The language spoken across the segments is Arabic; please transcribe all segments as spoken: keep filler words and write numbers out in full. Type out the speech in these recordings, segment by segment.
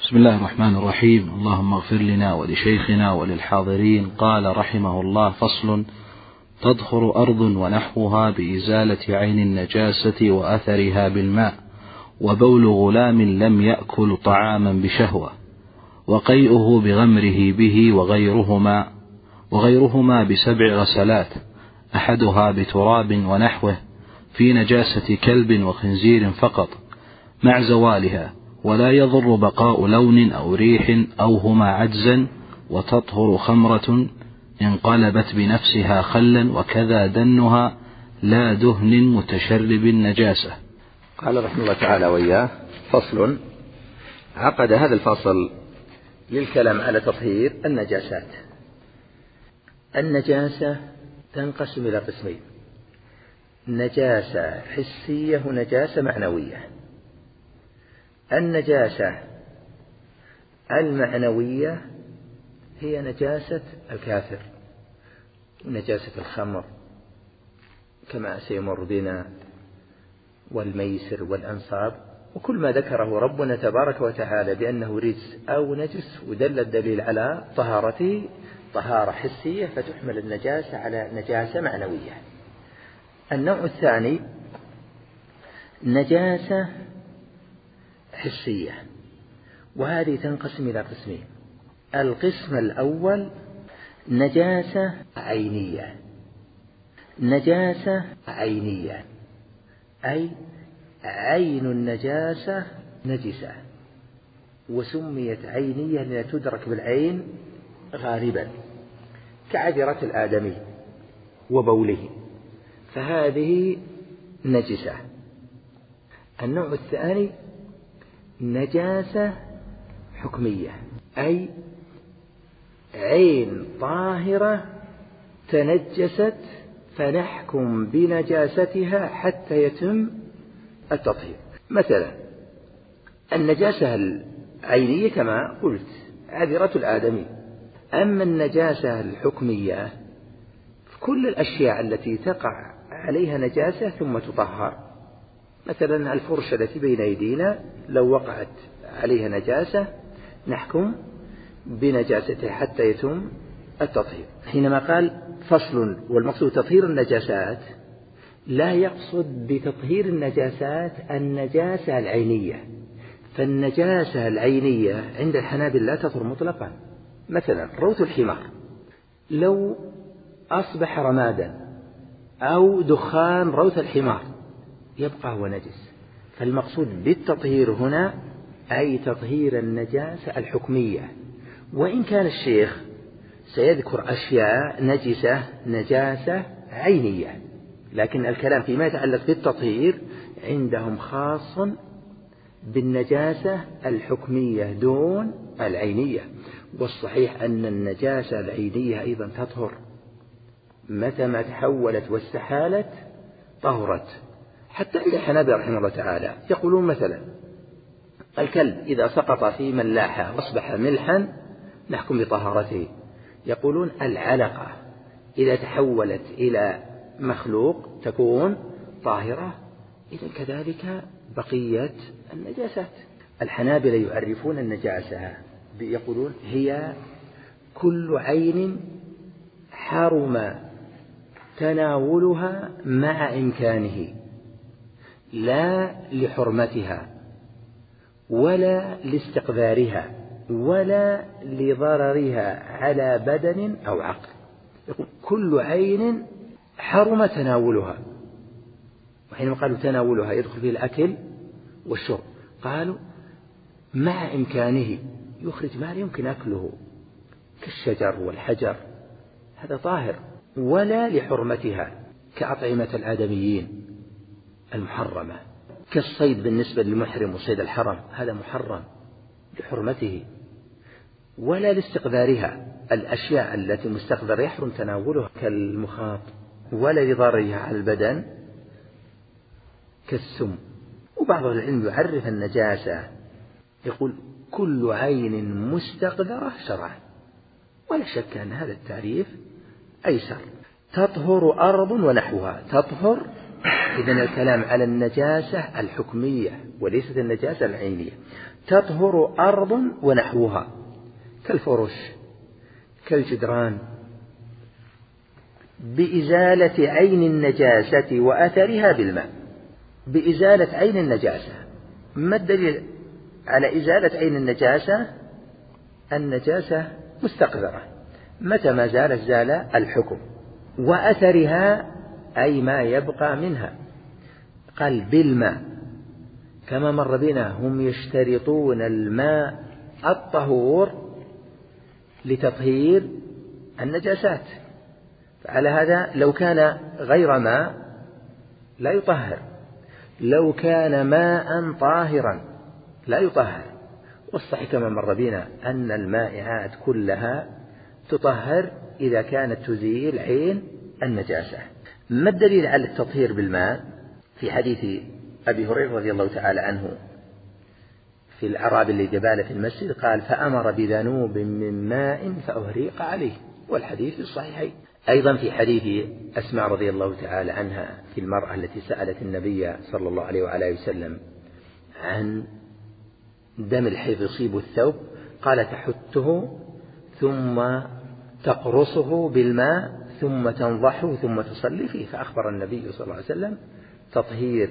بسم الله الرحمن الرحيم. اللهم اغفر لنا ولشيخنا وللحاضرين. قال رحمه الله: فصل: تضخر أرض ونحوها بإزالة عين النجاسة وأثرها بالماء، وبول غلام لم يأكل طعاما بشهوة، وقيئه بغمره به، وغيرهما وغيرهما بسبع غسلات، أحدها بتراب ونحوه في نجاسة كلب وخنزير فقط مع زوالها، ولا يضر بقاء لون أو ريح أو هما عجزا. وتطهر خمرة انقلبت بنفسها خلا، وكذا دنها لا دهن متشرب النجاسة. قال رحمه الله تعالى وإياه: فصل. عقد هذا الفصل للكلام على تطهير النجاسات. النجاسة تنقسم إلى قسمين: نجاسة حسية ونجاسة معنوية. النجاسة المعنوية هي نجاسة الكافر ونجاسة الخمر كما سيمر بنا، والميسر والأنصاب، وكل ما ذكره ربنا تبارك وتعالى بأنه رجس أو نجس ودل الدليل على طهارته طهارة حسية، فتحمل النجاسة على نجاسة معنوية. النوع الثاني نجاسة حسية، وهذه تنقسم إلى قسمين: القسم الأول نجاسة عينية. نجاسة عينية أي عين النجاسة نجسة، وسميت عينية لأنها تدرك بالعين غالبا، كعذرة الآدمي وبوله، فهذه نجسة. النوع الثاني نجاسة حكمية، أي عين طاهرة تنجست فنحكم بنجاستها حتى يتم التطهير. مثلا النجاسة العينية كما قلت عذرة الآدمي. أما النجاسة الحكمية كل الأشياء التي تقع عليها نجاسة ثم تطهر. مثلا الفرشة التي بين أيدينا لو وقعت عليها نجاسة نحكم بنجاستها حتى يتم التطهير. حينما قال فصل والمقصود تطهير النجاسات، لا يقصد بتطهير النجاسات النجاسة العينية، فالنجاسة العينية عند الحنابلة لا تطهر مطلقا. مثلا روث الحمار لو أصبح رمادا أو دخان روث الحمار يبقى هو نجس. فالمقصود بالتطهير هنا أي تطهير النجاسة الحكمية، وإن كان الشيخ سيذكر أشياء نجسة نجاسة عينية، لكن الكلام فيما يتعلق بالتطهير عندهم خاص بالنجاسة الحكمية دون العينية. والصحيح أن النجاسة العينية أيضا تطهر متى ما تحولت واستحالت طهرت. حتى عند الحنابلة رحمه الله تعالى يقولون مثلا الكلب إذا سقط في ملاحة وأصبح ملحا نحكم بطهارته. يقولون العلقة إذا تحولت إلى مخلوق تكون طاهرة. إذن كذلك بقية النجاسات. الحنابلة يعرفون النجاسة يقولون هي كل عين حرم تناولها مع إمكانه، لا لحرمتها ولا لاستقذارها ولا لضررها على بدن أو عقل. يقول كل عين حرم تناولها، وحينما قالوا تناولها يدخل فيه الأكل والشرب، قالوا مع إمكانه يخرج ما لا يمكن أكله كالشجر والحجر، هذا طاهر، ولا لحرمتها كأطعمة الآدميين المحرمة، كالصيد بالنسبة للمحرم وصيد الحرم هذا محرم لحرمته، ولا لاستقذارها الأشياء التي مستقذر يحرم تناولها كالمخاط، ولا لضررها على البدن كالسم. وبعض العلم يعرف النجاسة يقول كل عين مستقذرة شرعا، ولا شك أن هذا التعريف أيسر. تطهر أرض ونحوها، تطهر إذن الكلام على النجاسة الحكمية وليست النجاسة العينية. تطهر أرض ونحوها كالفرش كالجدران بإزالة عين النجاسة وأثرها بالماء. بإزالة عين النجاسة، ما الدليل على إزالة عين النجاسة؟ النجاسة مستقذرة، متى ما زالت زال الحكم. وأثرها أي ما يبقى منها، قال بالماء كما مر بنا. هم يشترطون الماء الطهور لتطهير النجاسات، فعلى هذا لو كان غير ماء لا يطهر، لو كان ماء طاهرا لا يطهر. والصحيح كما مر بنا أن المائعات كلها تطهر إذا كانت تزيل عين النجاسة. ما الدليل على التطهير بالماء؟ في حديث أبي هريرة رضي الله تعالى عنه في الأعراب اللي جبال في المسجد قال: فأمر بذنوب من ماء فأهريق عليه، والحديث في الصحيحين. أيضا في حديث أسماء رضي الله تعالى عنها في المرأة التي سألت النبي صلى الله عليه وعلى وسلم عن دم الحيض يصيب الثوب، قال: تحته ثم تقرصه بالماء ثم تنضحه ثم تصلي فيه. فأخبر النبي صلى الله عليه وسلم تطهير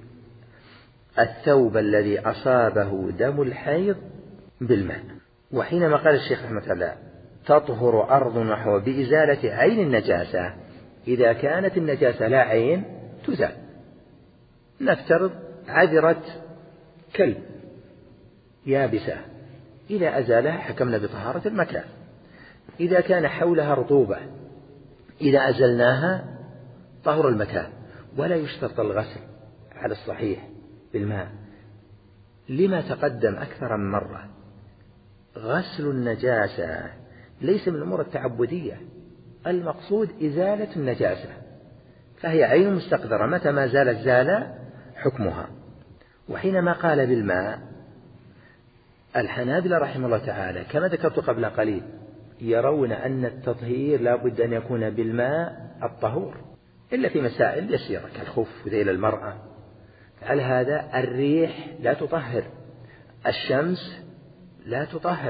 الثوب الذي أصابه دم الحيض بالماء. وحينما قال الشيخ رحمه الله تطهر أرض نحو بإزالة عين النجاسة، إذا كانت النجاسة لا عين تزال. نفترض عذرة كلب يابسة، إذا أزالها حكمنا بطهارة المكان. إذا كان حولها رطوبة إذا أزلناها طهر المكان. ولا يشترط الغسل على الصحيح بالماء لما تقدم أكثر من مرة. غسل النجاسة ليس من الأمور التعبدية، المقصود إزالة النجاسة، فهي عين مستقذرة، متى ما زالت زال حكمها. وحينما قال بالماء، الحنابلة رحمه الله تعالى كما ذكرت قبل قليل يرون أن التطهير لا بد أن يكون بالماء الطهور، إلا في مسائل يسيرة كالخف وذيل المرأة. على هذا الريح لا تطهر، الشمس لا تطهر.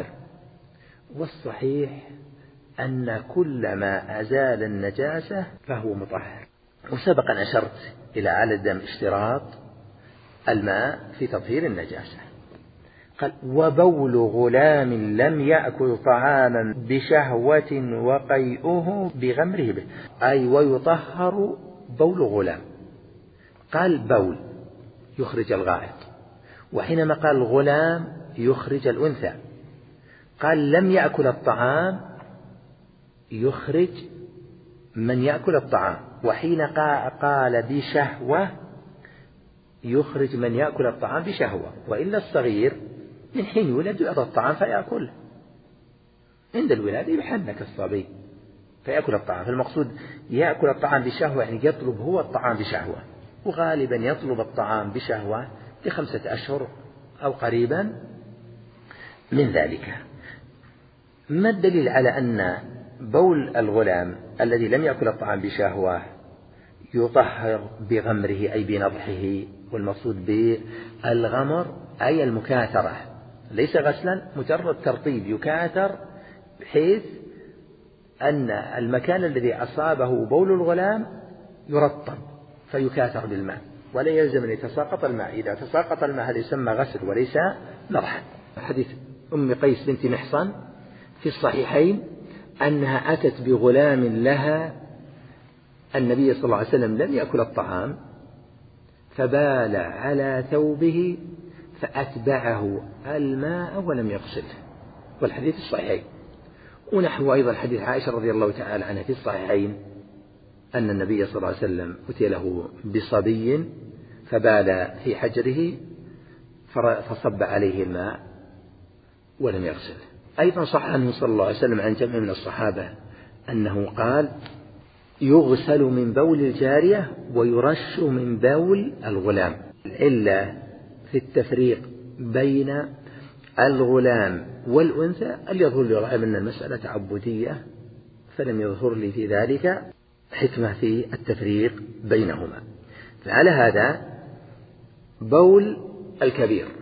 والصحيح أن كل ما أزال النجاسة فهو مطهر. وسبق أن أشرت إلى عدم اشتراط الماء في تطهير النجاسة. قال: وبول غلام لم يأكل طعاما بشهوة وقيئه بغمره به، أي ويطهر بول غلام. قال بول يخرج الغائط، وحينما قال غلام يخرج الأنثى. قال لم يأكل الطعام يخرج من يأكل الطعام، وحين قال بشهوة يخرج من يأكل الطعام بشهوة. وإلا الصغير من حين يولد يعطى الطعام فيأكله، عند الولادة يحنك الصبي فيأكل الطعام. فالمقصود يأكل الطعام بشهوة يعني يطلب هو الطعام بشهوة، وغالبا يطلب الطعام بشهوة لخمسة أشهر أو قريبا من ذلك. ما الدليل على أن بول الغلام الذي لم يأكل الطعام بشهوة يطهر بغمره أي بنضحه؟ والمقصود بالغمر أي المكاثرة، ليس غسلا، مجرد ترطيب يكاثر بحيث أن المكان الذي أصابه بول الغلام يرطب فيكاثر بالماء، ولا يلزم أن يتساقط الماء. إذا تساقط الماء هذا يسمى غسل وليس نضحا. حديث أم قيس بنت محصن في الصحيحين أنها أتت بغلام لها النبي صلى الله عليه وسلم لم يأكل الطعام فبال على ثوبه فأتبعه الماء ولم يغسله، والحديث الصحيحين. ونحو أيضا حديث عائشة رضي الله تعالى عنها في الصحيحين أن النبي صلى الله عليه وسلم أتي له بصبي فبال في حجره فصب عليه الماء ولم يغسله. أيضا صح عنه صلى الله عليه وسلم عن جمع من الصحابة أنه قال: يغسل من بول الجارية ويرش من بول الغلام. العلة في التفريق بين الغلام والأنثى اللي يظهر لي غالبا أن المسألة تعبدية، فلم يظهر لي في ذلك حكمة في التفريق بينهما. فعلى هذا بول الكبير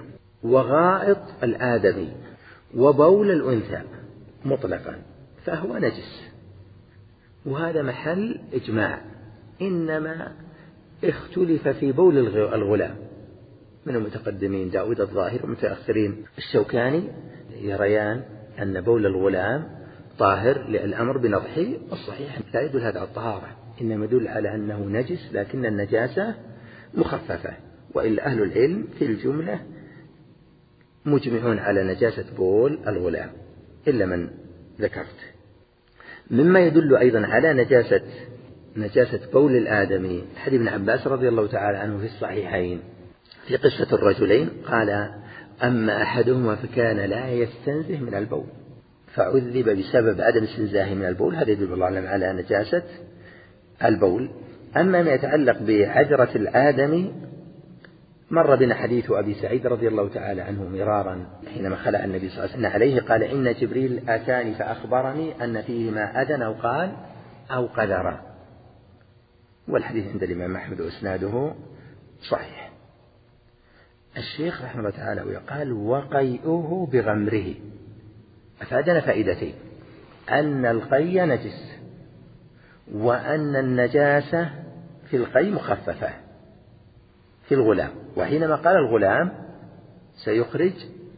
وغائط الآدمي وبول الأنثى مطلقا فهو نجس، وهذا محل إجماع، إنما اختلف في بول الغلام من المتقدمين داود الظاهر والمتأخرين الشوكاني يريان أن بول الغلام طاهر للأمر بنضحه، الصحيح لا يدل هذا على الطهارة، إنما يدل على أنه نجس لكن النجاسة مخففة، وإلا أهل العلم في الجملة مجمعون على نجاسة بول الغلام إلا من ذكرت. مما يدل أيضا على نجاسة نجاسة بول الآدمي حديث ابن عباس رضي الله تعالى عنه في الصحيحين في قصة الرجلين، قال: أما أحدهما فكان لا يستنزه من البول فعذب بسبب عدم استنزاهه من البول، هذا يدل الله أعلم على نجاسة البول. أما ما يتعلق بعذرة الآدمي مر بنا حديث أبي سعيد رضي الله تعالى عنه مرارا حينما خلع النبي صلى الله عليه وسلم عليه، قال: إن جبريل أتاني فأخبرني أن فيه ما أذن أو قال أو قذر، والحديث عند الإمام أحمد وإسناده صحيح. الشيخ رحمه الله تعالى ويقال: وقيئه بغمره، أفادنا فائدتين: أن القي نجس، وأن النجاسة في القي مخففة في الغلام، وحينما قال الغلام سيخرج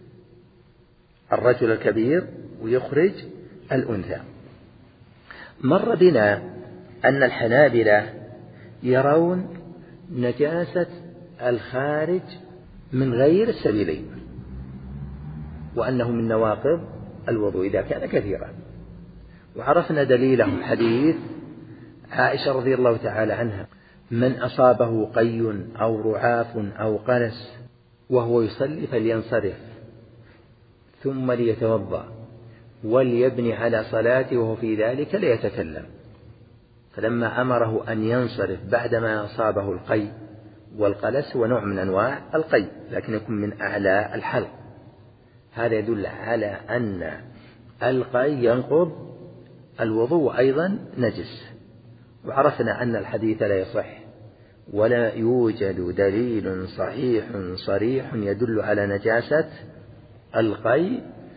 الرجل الكبير ويخرج الأنثى. مر بنا أن الحنابلة يرون نجاسة الخارج من غير السبيلين، وأنه من نواقض الوضوء إذا كان كثيرا، وعرفنا دليلهم حديث عائشة رضي الله تعالى عنها: من أصابه قي أو رعاف أو قنس وهو يصلي فلينصرف ثم ليتوضأ وليبني على صلاته وهو في ذلك ليتكلم. فلما أمره أن ينصرف بعدما أصابه القي، والقلس هو نوع من أنواع القي لكن يكون من أعلى الحلق، هذا يدل على أن القي ينقض الوضوء وأيضا نجس. وعرفنا أن الحديث لا يصح ولا يوجد دليل صحيح صريح يدل على نجاسة القي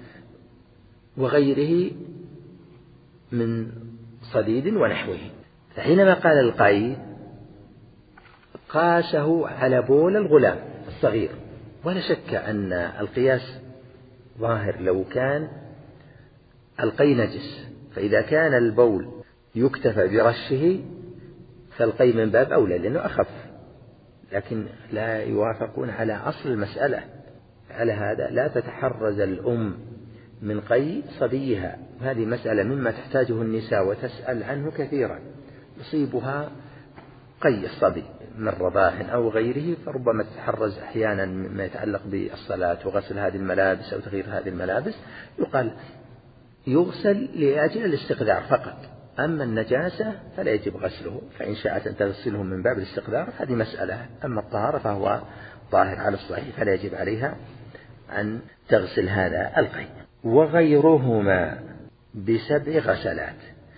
وغيره من صديد ونحوه. فحينما قال القي قاسه على بول الغلام الصغير، ولا شك أن القياس ظاهر لو كان القي نجس، فإذا كان البول يكتفى برشه فالقي من باب أولى لأنه أخف، لكن لا يوافقون على أصل المسألة. على هذا لا تتحرز الأم من قي صبيها، هذه مسألة مما تحتاجه النساء وتسأل عنه كثيرا، يصيبها قي الصبي من رضاع أو غيره، فربما تتحرز أحيانا مما يتعلق بالصلاة وغسل هذه الملابس أو تغيير هذه الملابس، يقال يغسل لأجل الاستقذار فقط، أما النجاسة فلا يجب غسله، فإن شاءت أن تغسله من باب الاستقذار هذه مسألة، أما الطهارة فهو ظاهر على الصحيح فلا يجب عليها أن تغسل هذا القي. وغيرهما بسبع غسلات،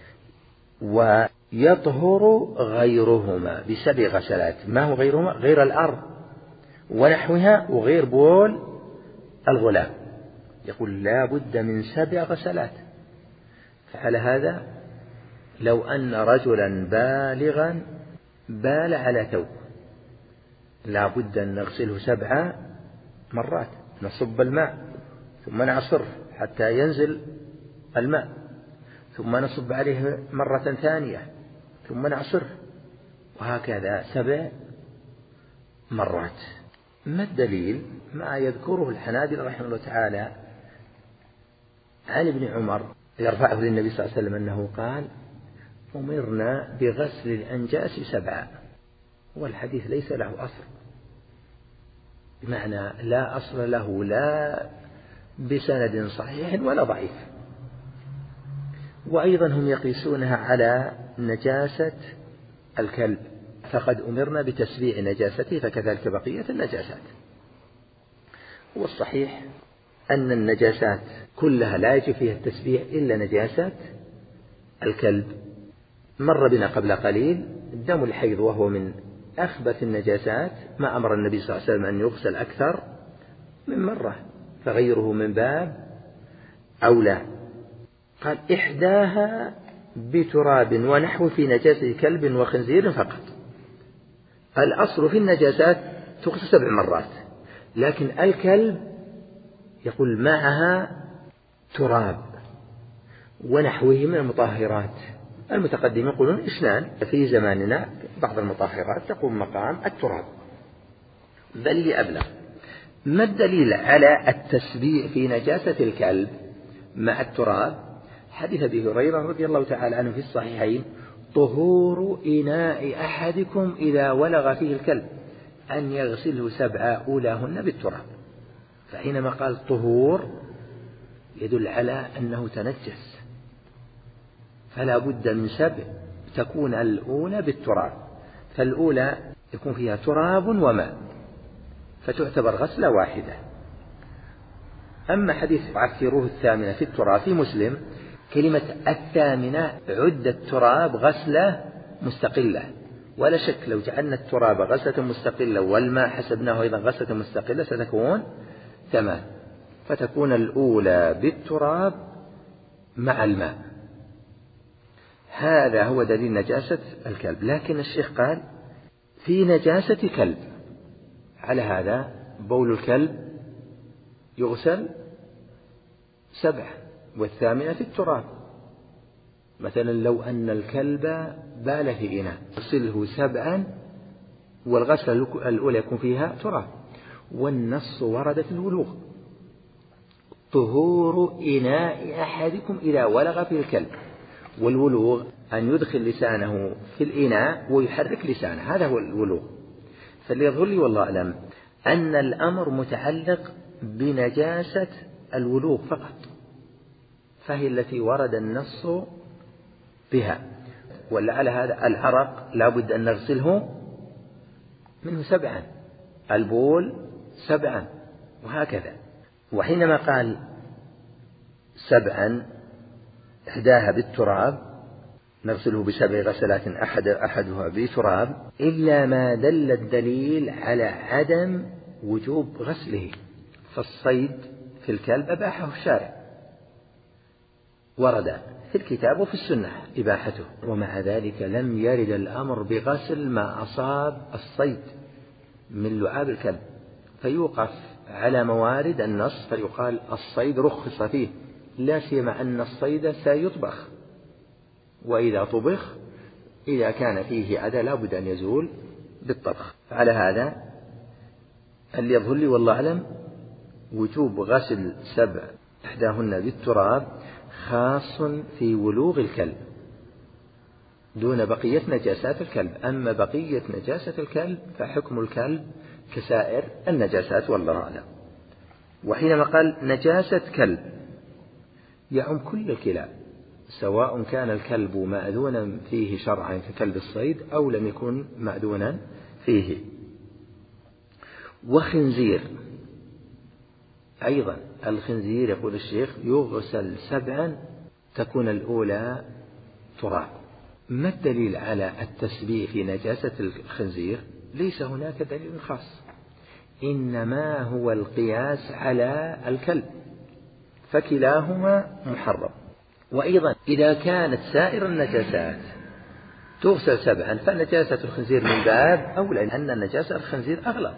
ويطهر غيرهما بسبع غسلات. ما هو غيرهما؟ غير الأرض ونحوها وغير بول الغلام، يقول لا بد من سبع غسلات. فعلى هذا لو أن رجلا بالغا بال على ثوب لا بد أن نغسله سبع مرات، نصب الماء ثم نعصره حتى ينزل الماء، ثم نصب عليه مرة ثانية ثم نعصره، وهكذا سبع مرات. ما الدليل؟ ما يذكره الحنابلة رحمه الله تعالى عن ابن عمر يرفعه للنبي صلى الله عليه وسلم أنه قال: أمرنا بغسل الأنجاس سبعا، والحديث ليس له أصل، بمعنى لا أصل له لا بسند صحيح ولا ضعيف. وأيضا هم يقيسونها على نجاسة الكلب، فقد أمرنا بتسبيع نجاسته فكذلك بقية النجاسات. والصحيح أن النجاسات كلها لا يجب فيها التسبيع إلا نجاسة الكلب. مر بنا قبل قليل دم الحيض وهو من أخبث النجاسات، ما أمر النبي صلى الله عليه وسلم أن يغسل أكثر من مرة، فغيره من باب أولى. قال إحداها بتراب ونحو في نجاسة كلب وخنزير فقط. الأصل في النجاسات تغسل سبع مرات، لكن الكلب يقول معها تراب ونحوه من المطهرات. المتقدمين يقولون اثنان، في زماننا بعض المطهرات تقوم مقام التراب، بل هي أبلغ. ما الدليل على التسبيع في نجاسة الكلب مع التراب؟ حديث أبي هريرة رضي الله تعالى عنه في الصحيحين: طهور إناء أحدكم إذا ولغ فيه الكلب أن يغسله سبع أولاهن بالتراب. فحينما قال طهور يدل على أنه تنجس، فلا بد من سبع تكون الأولى بالتراب، فالأولى يكون فيها تراب وماء فتعتبر غسلة واحدة. أما حديث عكروه الثامنة في التراب في مسلم، كلمة الثامنة عد التراب غسلة مستقلة، ولا شك لو جعلنا التراب غسلة مستقلة والماء حسبناه أيضا غسلة مستقلة ستكون ثمان، فتكون الأولى بالتراب مع الماء. هذا هو دليل نجاسة الكلب. لكن الشيخ قال في نجاسة كلب، على هذا بول الكلب يغسل سبع والثامنة في التراب. مثلا لو أن الكلب بال في إناء يغسله سبعا والغسلة الأولى يكون فيها تراب، والنص ورد في الولوغ: طهور إناء أحدكم إذا ولغ فيه الكلب. والولوغ أن يدخل لسانه في الإناء ويحرك لسانه، هذا هو الولوغ. فاللي يظهر لي والله أعلم أن الأمر متعلق بنجاسة الولوغ فقط، فهي التي ورد النص بها. ولعل هذا العرق لا بد أن نغسله منه سبعا، البول سبعا، وهكذا. وحينما قال سبعا إحداها بالتراب نغسله بسبع غسلات أحد أحدها بتراب، إلا ما دل الدليل على عدم وجوب غسله. فالصيد في الكلب أباحه الشارع، ورد في الكتاب وفي السنة إباحته، ومع ذلك لم يرد الأمر بغسل ما أصاب الصيد من لعاب الكلب، فيوقف على موارد النص فيقال الصيد رخص فيه، لا سيما أن الصيد سيطبخ، وإذا طبخ إذا كان فيه أذى لا بد أن يزول بالطبخ. على هذا اللي يظهر لي والله أعلم وجوب غسل سبع إحداهن بالتراب خاص في ولوغ الكلب دون بقية نجاسات الكلب. أما بقية نجاسة الكلب فحكم الكلب كسائر النجاسات والله أعلم. وحينما قال نجاسة كلب يعم كل الكلاب، سواء كان الكلب مأذونا فيه شرعا ككلب الصيد أو لم يكن مأذونا فيه. وخنزير أيضا، الخنزير يقول الشيخ يغسل سبعا تكون الأولى تراب. ما الدليل على التسبيح في نجاسة الخنزير؟ ليس هناك دليل خاص، إنما هو القياس على الكلب، فكلاهما محرم. وأيضا إذا كانت سائر النجاسات تغسل سبعا فنجاسة الخنزير من باب أولى، لأن نجاسة الخنزير أغلب.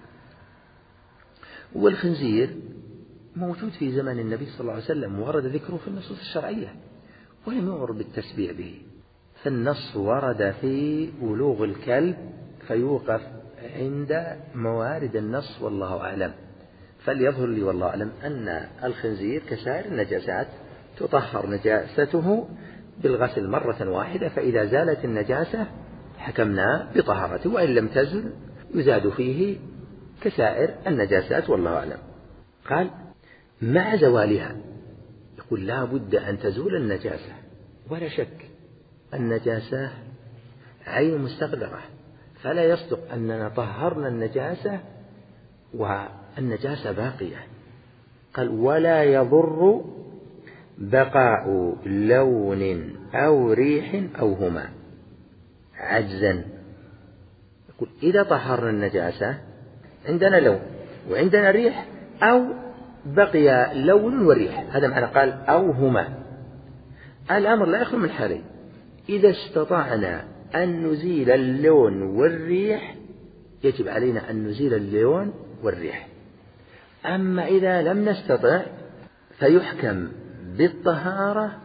والخنزير موجود في زمن النبي صلى الله عليه وسلم، ورد ذكره في النصوص الشرعية ولم يؤمر بالتسبيع به، فالنص ورد في ولوغ الكلب فيوقف عند موارد النص والله أعلم. فليظهر لي والله أعلم أن الخنزير كسائر النجاسات تطهر نجاسته بالغسل مرة واحدة، فإذا زالت النجاسة حكمنا بطهارته، وإن لم تزل يزاد فيه كسائر النجاسات والله أعلم. قال مع زوالها، يقول لا بد أن تزول النجاسة، ولا شك النجاسة عين مستقدرة، فلا يصدق أننا طهرنا النجاسة والنجاسة باقية. قال ولا يضر بقاء لون أو ريح أو هما عجزا. يقول إذا طهرنا النجاسة عندنا لون وعندنا ريح أو بقي لون وريح، هذا معنى قال أو هما. الأمر لا يخلو من حالين: إذا استطعنا أن نزيل اللون والريح يجب علينا أن نزيل اللون والريح. أما إذا لم نستطع فيحكم بالطهارة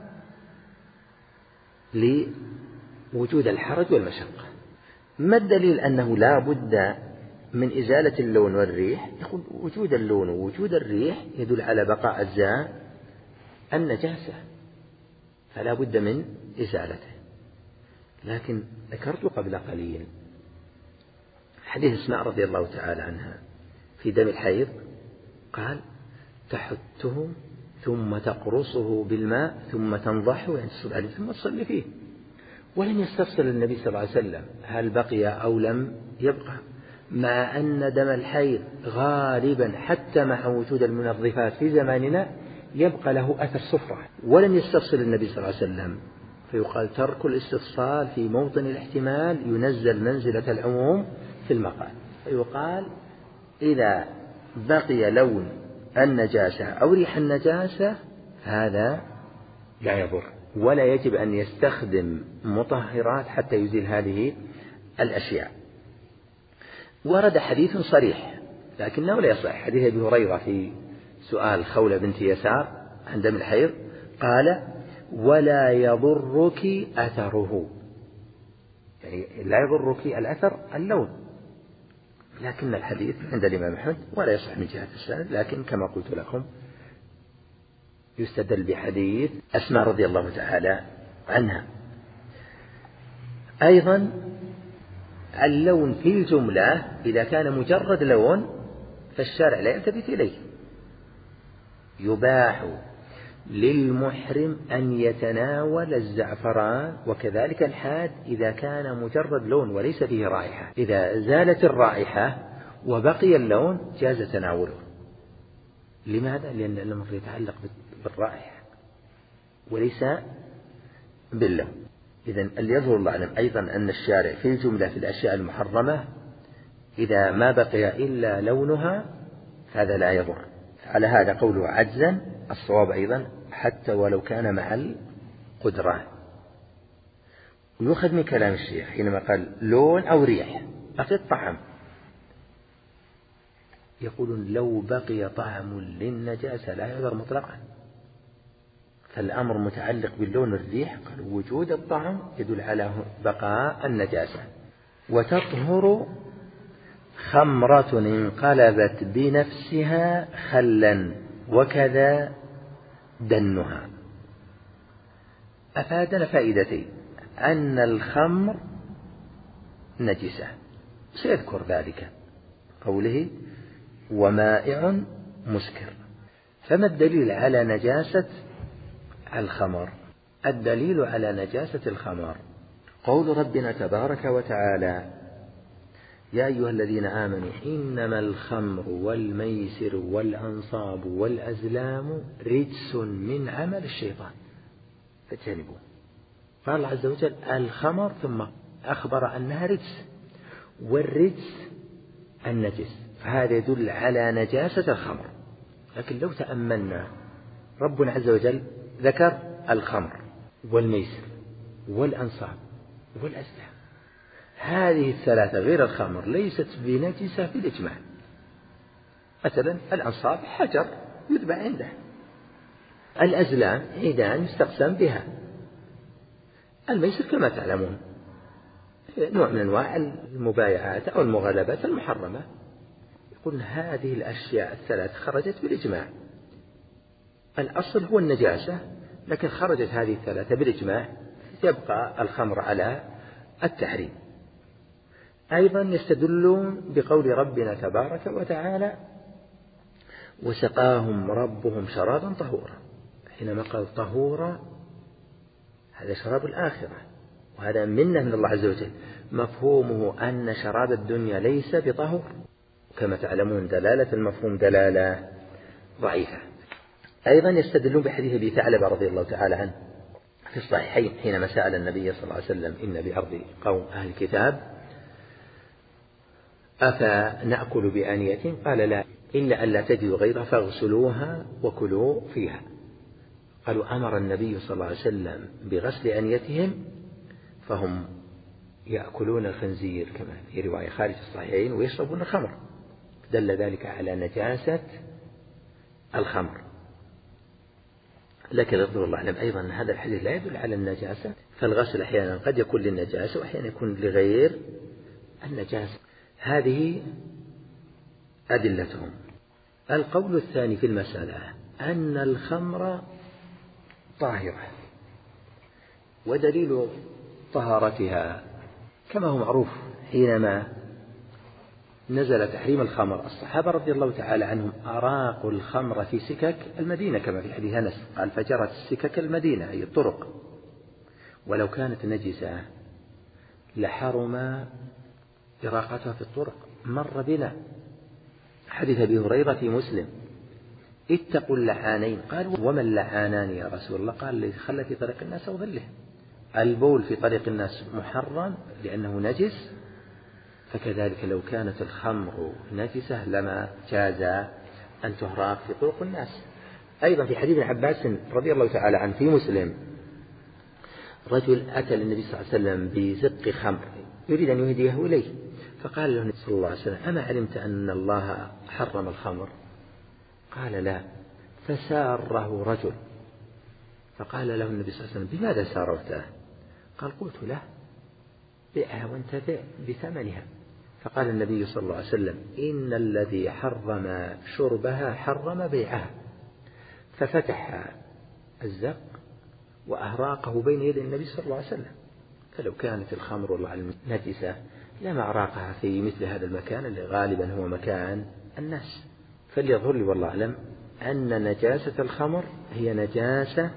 لوجود الحرج والمشقة. ما الدليل أنه لا بد من إزالة اللون والريح؟ يقول وجود اللون ووجود الريح يدل على بقاء أجزاء النجاسة، فلا بد من إزالته. لكن ذكرت قبل قليل حديث أسماء رضي الله تعالى عنها في دم الحيض، قال تحته ثم تقرصه بالماء ثم تنضحه يعني تصب عليه ثم تصلي فيه، ولم يستفصل النبي صلى الله عليه وسلم هل بقي أو لم يبقى، مع أن دم الحيض غالبا حتى مع وجود المنظفات في زماننا يبقى له أثر صفرة، ولم يستفصل النبي صلى الله عليه وسلم. فيقال ترك الاستفصال في موطن الاحتمال ينزل منزلة العموم في المقال. فيقال إذا بقي لون النجاسة أو ريح النجاسة هذا لا يضر، ولا يجب أن يستخدم مطهرات حتى يزيل هذه الأشياء. ورد حديث صريح لكنه لا يصح، حديث أبي هريرة في سؤال خولة بنت يسار عن دم الحيض، قال ولا يضرك أثره، يعني لا يضرك الأثر اللون. لكن الحديث عند الإمام أحمد ولا يصح من جهة السند، لكن كما قلت لكم يستدل بحديث أسماء رضي الله تعالى عنها. أيضا اللون في الجملة إذا كان مجرد لون فالشارع لا يلتفت إليه. يباح للمحرم أن يتناول الزعفران وكذلك الحاد إذا كان مجرد لون وليس فيه رائحة. إذا زالت الرائحة وبقي اللون جاز تناوله. لماذا؟ لأن الأمر يتعلق بالرائحة وليس باللون. إذن اللي يظهر الله أعلم أيضا أن الشارع في الجملة في الأشياء المحرمة إذا ما بقي إلا لونها هذا لا يضر. على هذا قوله عجزا الصواب أيضا حتى ولو كان مع القدرة. ويؤخذ من كلام الشيخ حينما قال لون أو ريح أخذ طعم، يقولون لو بقي طعم للنجاسة لا يضر مطلقا، فالأمر متعلق باللون والريح. قال وجود الطعم يدل على بقاء النجاسة. وتطهر خمرة انقلبت بنفسها خلا وكذا دنها. أفادنا فائدتين: أن الخمر نجسة، سيذكر ذلك قوله ومائع مسكر. فما الدليل على نجاسة الخمر؟ الدليل على نجاسة الخمر قول ربنا تبارك وتعالى يا أيها الذين آمنوا إنما الخمر والميسر والأنصاب والأزلام رجس من عمل الشيطان فاجتنبوه. قال الله عز وجل الخمر ثم أخبر أنها رجس، والرجس النجس، فهذا يدل على نجاسة الخمر. لكن لو تأملنا ربنا عز وجل ذكر الخمر والميسر والأنصاب والأزلام، هذه الثلاثة غير الخمر ليست بنجسة في الإجماع. مثلا الأنصاب حجر يذبح عنده، الأزلام عيدان يستقسم بها، الميسر كما تعلمون نوع من أنواع المبايعات أو المغالبات المحرمة. يقول هذه الأشياء الثلاث خرجت بالإجماع، الأصل هو النجاسة، لكن خرجت هذه الثلاثة بالإجماع، يبقى الخمر على التحريم. أيضا يستدلون بقول ربنا تبارك وتعالى وسقاهم ربهم شرابا طهورا. حينما قال طهورا هذا شراب الآخرة، وهذا منة من الله عز وجل، مفهومه أن شراب الدنيا ليس بطهور. كما تعلمون دلالة المفهوم دلالة ضعيفة. أيضا يستدلون بحديث أبي ثعلبة رضي الله تعالى عنه في الصحيحين حينما سأل النبي صلى الله عليه وسلم إن بأرض قوم أهل الكتاب أفنأكل بآنية؟ قال لا، إلا أن لا تجدوا غيرها فاغسلوها وكلوا فيها. قالوا أمر النبي صلى الله عليه وسلم بغسل أنيتهم فهم يأكلون الخنزير كما في رواية خارج الصحيحين ويشربون الخمر، دل ذلك على نجاسة الخمر. لكن رضي الله عنهم أيضا هذا الحديث لا يدل على النجاسة، فالغسل أحيانا قد يكون للنجاسة وأحيانا يكون لغير النجاسة. هذه أدلتهم. القول الثاني في المسألة أن الخمر طاهرة، ودليل طهارتها كما هو معروف حينما نزل تحريم الخمر الصحابة رضي الله تعالى عنهم أراقوا الخمر في سكك المدينة كما في حديث أنس قال فجرت سكك المدينة أي الطرق، ولو كانت نجسة لحرم إراقتها في الطرق. مر بنا حديث أبي هريرة في مسلم اتقوا اللعانين، قالوا وما اللعانان يا رسول الله؟ قال الذي خلى في طريق الناس أو ظله. البول في طريق الناس محرم لأنه نجس، فكذلك لو كانت الخمر نجسة لما جاز أن تهراق في طرق الناس. أيضا في حديث ابن عباس رضي الله تعالى عنه في مسلم رجل أتى للنبي صلى الله عليه وسلم بزق خمر يريد أن يهديه إليه، فقال له النبي صلى الله عليه وسلم أما علمت أن الله حرم الخمر؟ قال لا. فساره رجل فقال له النبي صلى الله عليه وسلم بماذا ساررته؟ قال قلت له بئها وانتفع بثمنها. فقال النبي صلى الله عليه وسلم إن الذي حرم شربها حرم بيعها، ففتح الزق وأهراقه بين يدي النبي صلى الله عليه وسلم. فلو كانت الخمر والله نجسة لما أراقها في مثل هذا المكان اللي غالبا هو مكان الناس. فليظهر لي والله أعلم أن نجاسة الخمر هي نجاسة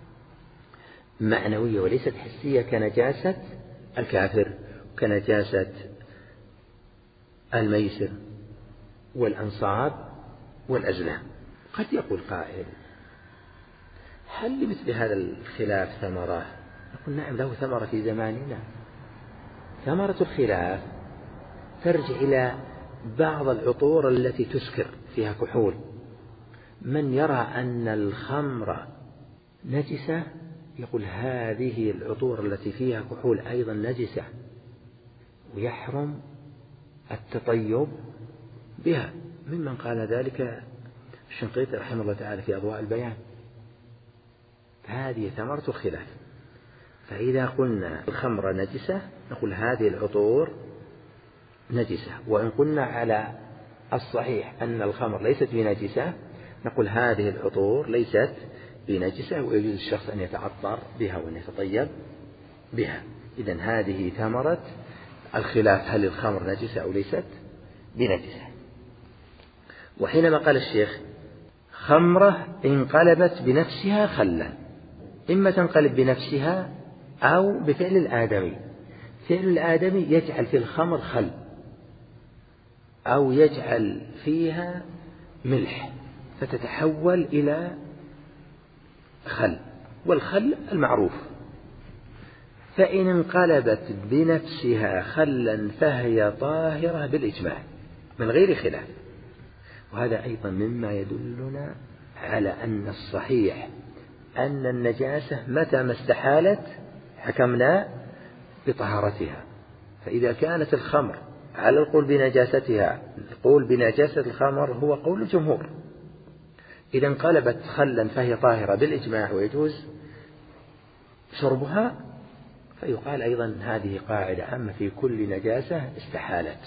معنوية وليست حسية كنجاسة الكافر وكنجاسة الميسر والأنصاب والأزلام. قد يقول قائل هل لمثل هذا الخلاف ثمرة؟ نقول نعم له ثمرة في زماننا. ثمرة الخلاف ترجع إلى بعض العطور التي تسكر فيها كحول. من يرى أن الخمر نجسة يقول هذه العطور التي فيها كحول أيضا نجسة ويحرم التطيب بها، ممن قال ذلك الشنقيطي رحمه الله تعالى في أضواء البيان. هذه ثمرة الخلاف. فإذا قلنا الخمر نجسة نقول هذه العطور نجسة، وإن قلنا على الصحيح أن الخمر ليست بنجسة نقول هذه العطور ليست بنجسة ويجوز الشخص أن يتعطر بها وأن يتطيب بها. إذن هذه ثمرة الخلاف هل الخمر نجسة أو ليست بنجسة. وحينما قال الشيخ خمرة انقلبت بنفسها خلا، إما تنقلب بنفسها أو بفعل الآدمي. فعل الآدمي يجعل في الخمر خل أو يجعل فيها ملح فتتحول إلى خل، والخل المعروف. فإن انقلبت بنفسها خلا فهي طاهرة بالإجماع من غير خلاف. وهذا أيضا مما يدلنا على أن الصحيح أن النجاسة متى ما استحالت حكمنا بطهارتها. فإذا كانت الخمر على القول بنجاستها، القول بنجاسة الخمر هو قول الجمهور، إذا انقلبت خلا فهي طاهرة بالإجماع ويجوز شربها، فيقال أيضا هذه قاعدة عامة في كل نجاسة استحالت.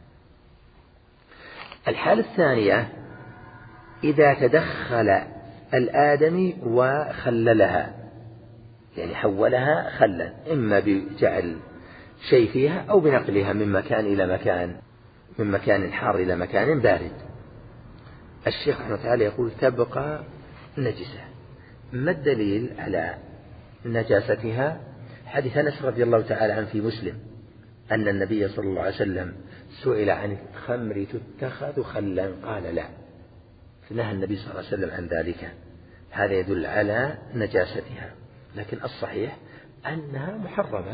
الحالة الثانية إذا تدخل الآدمي وخللها، يعني حولها خلا، إما بجعل شيء فيها أو بنقلها من مكان إلى مكان، من مكان حار إلى مكان بارد. الشيخ رحمه الله تعالى يقول تبقى نجسة. ما الدليل على نجاستها؟ حديث أنس رضي الله تعالى عنه في مسلم أن النبي صلى الله عليه وسلم سئل عن الخمر تتخذ خلا قال لا، فنهى النبي صلى الله عليه وسلم عن ذلك. هذا يدل على نجاستها، لكن الصحيح أنها محرمة،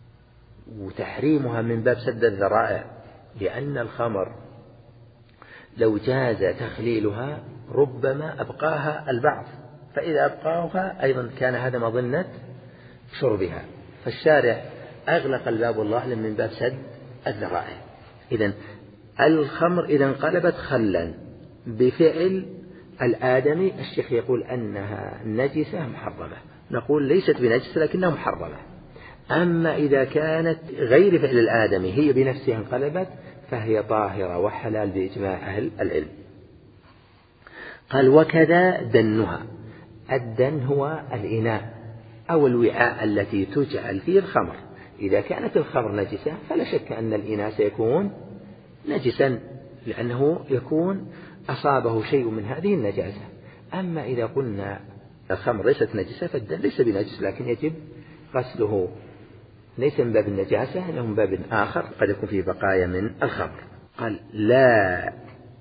وتحريمها من باب سد الذرائع، لأن الخمر لو جاز تخليلها ربما أبقاها البعض، فإذا أبقاها أيضا كان هذا مظنة شربها، فالشارع أغلق الباب والله من باب سد الذرائع. إذن الخمر إذا انقلبت خلا بفعل الآدمي، الشيخ يقول أنها نجسة محرمة، نقول ليست بنجسة لكنها محرمة. أما إذا كانت غير فعل الآدمي هي بنفسها انقلبت فهي طاهرة وحلال بإجماع أهل العلم. قال وكذا دنها. الدن هو الإناء أو الوعاء التي تجعل فيه الخمر. إذا كانت الخمر نجسة فلا شك أن الإناء سيكون نجسا، لأنه يكون أصابه شيء من هذه النجاسة. أما إذا قلنا الخمر ليست نجسة فالدن ليس بنجس، لكن يجب غسله، ليس من باب النجاسة إنه من باب آخر قد يكون فيه بقايا من الخمر. قال لا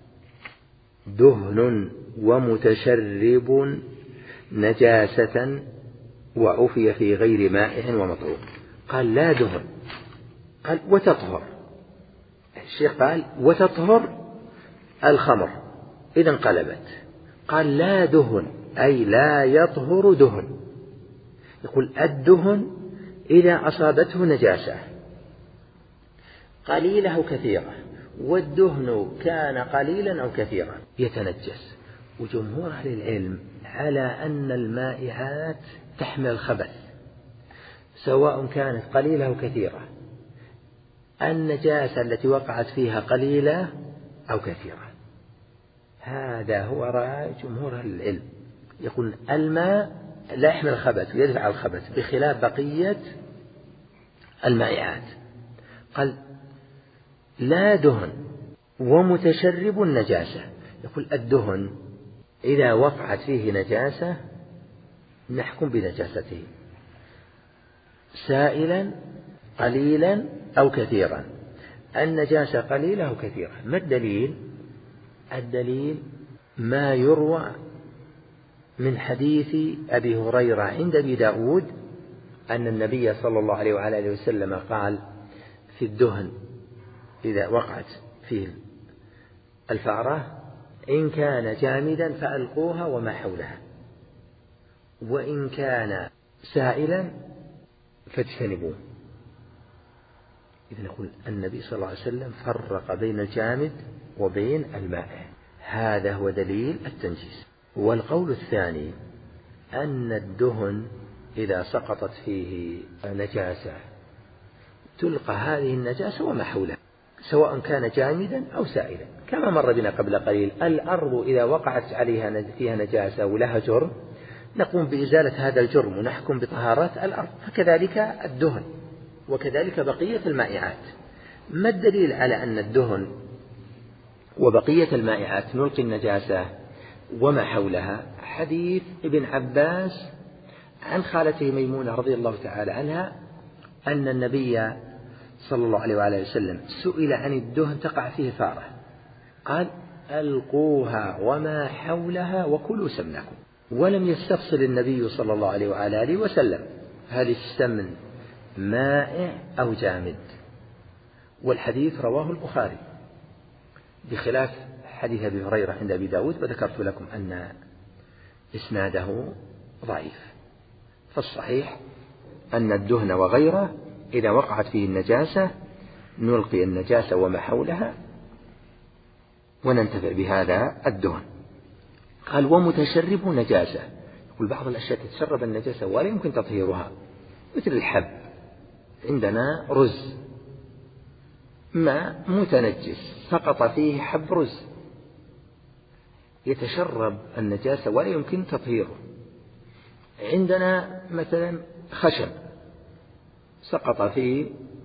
دهن ومتشرب نجاسة وعفي في غير مائع ومطعوم. قال لا دهن، قال وتطهر. الشيخ قال وتطهر الخمر إذا انقلبت. قال لا دهن أي لا يطهر دهن. يقول الدهن إذا أصابته نجاسة قليلة أو كثيرة، والدهن كان قليلا أو كثيرا يتنجس. وجمهور أهل العلم على أن المائعات تحمل الخبث سواء كانت قليلة أو كثيرة. النجاسة التي وقعت فيها قليلة أو كثيرة، هذا هو رأي جمهور أهل العلم. يقول الماء لا يحمل الخبث ويدفع الخبث بخلاف بقية المائعات. قال لا دهن ومتشرب النجاسة. يقول الدهن إذا وقعت فيه نجاسة نحكم بنجاسته سائلا قليلا أو كثيرا. النجاسة قليلة أو كثيرة. ما الدليل؟ الدليل ما يروى من حديث أبي هريرة عند أبي داود أن النبي صلى الله عليه وعلى آله وسلم قال في الدهن إذا وقعت فيه الفأرة إن كان جامدا فألقوها وما حولها، وإن كان سائلا فاجتنبوه. إذن نقول النبي صلى الله عليه وسلم فرق بين الجامد وبين المائع، هذا هو دليل التنجيس. والقول الثاني أن الدهن إذا سقطت فيه نجاسة تلقى هذه النجاسة وما حولها سواء كان جامدا أو سائلا، كما مر بنا قبل قليل. الأرض إذا وقعت عليها فيها نجاسة ولها جرم نقوم بإزالة هذا الجرم ونحكم بطهارة الأرض، فكذلك الدهن وكذلك بقية المائعات. ما الدليل على أن الدهن وبقية المائعات نلقي النجاسة وما حولها؟ حديث ابن عباس عن خالته ميمونة رضي الله تعالى عنها أن النبي صلى الله عليه وآله وسلم سئل عن الدهن تقع فيه فارة، قال ألقوها وما حولها وكلوا سمنكم. ولم يستفصل النبي صلى الله عليه وآله وسلم هل السمن مائع أو جامد، والحديث رواه البخاري بخلاف حديث أبي هريرة عند أبي داود، وذكرت لكم أن إسناده ضعيف. فالصحيح أن الدهن وغيره إذا وقعت فيه النجاسة نلقي النجاسة وما حولها وننتفع بهذا الدهن. قال ومتشرب نجاسة. يقول بعض الأشياء تتشرب النجاسة ولا يمكن تطهيرها، مثل الحب. عندنا رز ماء متنجس سقط فيه حب رز يتشرب النجاسة ولا يمكن تطهيره. عندنا مثلا خشب سقط فيه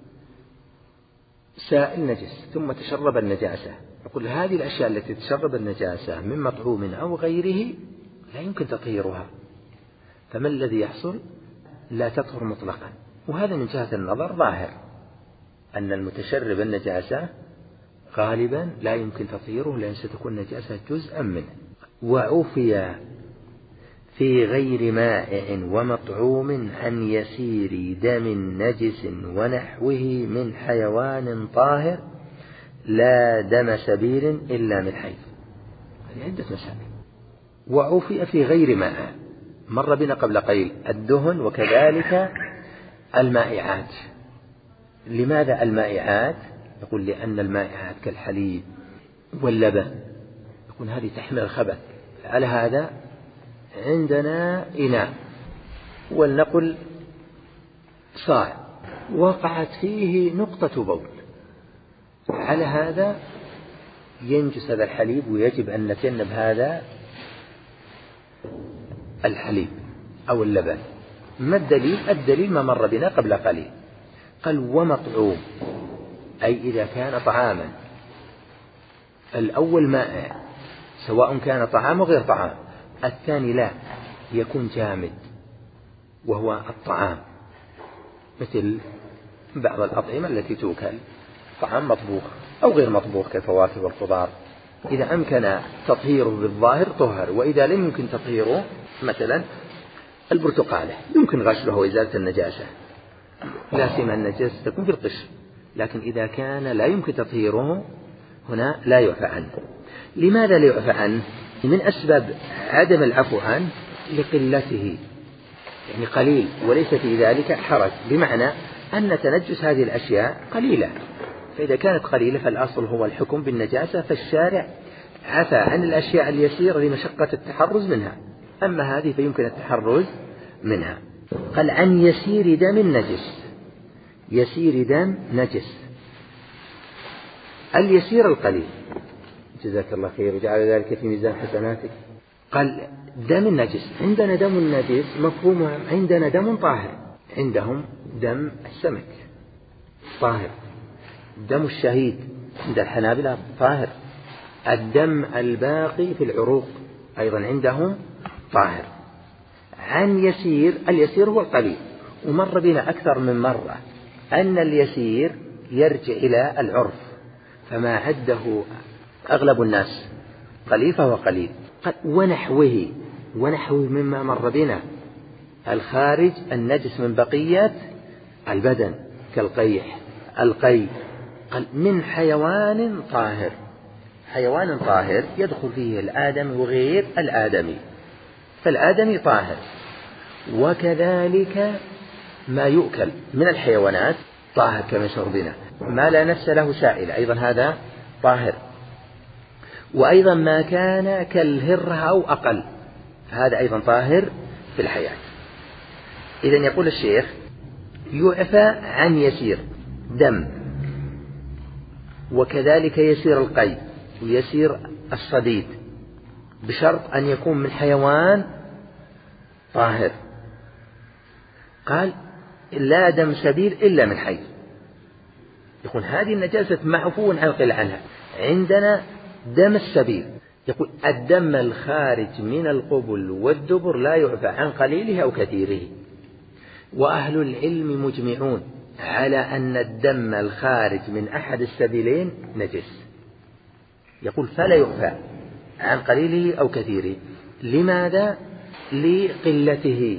سائل نجس ثم تشرب النجاسة. يقول هذه الأشياء التي تشرب النجاسة من مطعوم أو غيره لا يمكن تطهيرها، فما الذي يحصل؟ لا تطهر مطلقا. وهذا من جهة النظر ظاهر أن المتشرب النجاسة غالبا لا يمكن تطهيره لأن ستكون النجاسة جزءا منه. وعفي في غير مائع ومطعوم عن يسير دم نجس ونحوه من حيوان طاهر لا دم سبيل إلا من حيض. هذه عدة مسائل. وعفي في غير ماء، مر بنا قبل قليل الدهن وكذلك المائعات. لماذا المائعات؟ يقول لأن المائعات كالحليب واللبن يقول هذه تحمل الخبث. على هذا عندنا إناء ولنقل صاع وقعت فيه نقطة بول، على هذا ينجس هذا الحليب ويجب أن نتجنب هذا الحليب أو اللبن. ما الدليل؟ الدليل ما مر بنا قبل قليل، قال ومطعوم، أي إذا كان طعاما. الأول مائع سواء كان طعام وغير طعام، الثاني لا، يكون جامد وهو الطعام، مثل بعض الأطعمة التي توكل طعام مطبوخ أو غير مطبوخ كالفواكه والخضار، إذا أمكن تطهيره بالظاهر طهر، وإذا لم يمكن تطهيره مثلا البرتقالة يمكن غسله وإزالة النجاسة، لا سيما النجاسة تكون في القشر، لكن إذا كان لا يمكن تطهيره هنا لا يعفى عنه. لماذا لا يعفى عنه؟ من أسباب عدم العفو عنه لقلته، يعني قليل وليس في ذلك حرج، بمعنى أن تنجس هذه الأشياء قليلة، فإذا كانت قليلة فالأصل هو الحكم بالنجاسة، فالشارع عفى عن الأشياء اليسيرة لمشقة التحرز منها، أما هذه فيمكن التحرز منها. قال عن يسير دم نجس، يسير دم نجس، اليسير القليل، جزاك الله خير وجعل ذلك في ميزان حسناتك. قال دم النجس، عندنا دم النجس مفهومه عندنا دم طاهر، عندهم دم السمك طاهر، دم الشهيد عند الحنابلة طاهر، الدم الباقي في العروق أيضا عندهم طاهر. عن يسير، اليسير هو القليل، ومر بنا أكثر من مرة أن اليسير يرجع إلى العرف، فما عده أغلب الناس قليل فهو قليل. ونحوه، ونحوه مما مر بنا الخارج النجس من بقية البدن كالقيح القي. قال من حيوان طاهر، حيوان طاهر يدخل فيه الآدمي وغير الآدمي، فالآدمي طاهر، وكذلك ما يؤكل من الحيوانات طاهر كما شربنا، ما لا نفس له سائل أيضا هذا طاهر، وأيضا ما كان كالهرة أو أقل هذا أيضا طاهر في الحياة. إذن يقول الشيخ يعفى عن يسير دم، وكذلك يسير القي ويسير الصديد، بشرط أن يكون من حيوان طاهر. قال لا دم سبيل إلا من حي، يقول هذه النجاسة معفو عن القيل عنها. عندنا دم السبيل، يقول الدم الخارج من القبل والدبر لا يعفى عن قليله أو كثيره، وأهل العلم مجمعون على أن الدم الخارج من أحد السبيلين نجس، يقول فلا يعفى عن قليله أو كثيره. لماذا؟ لقلته،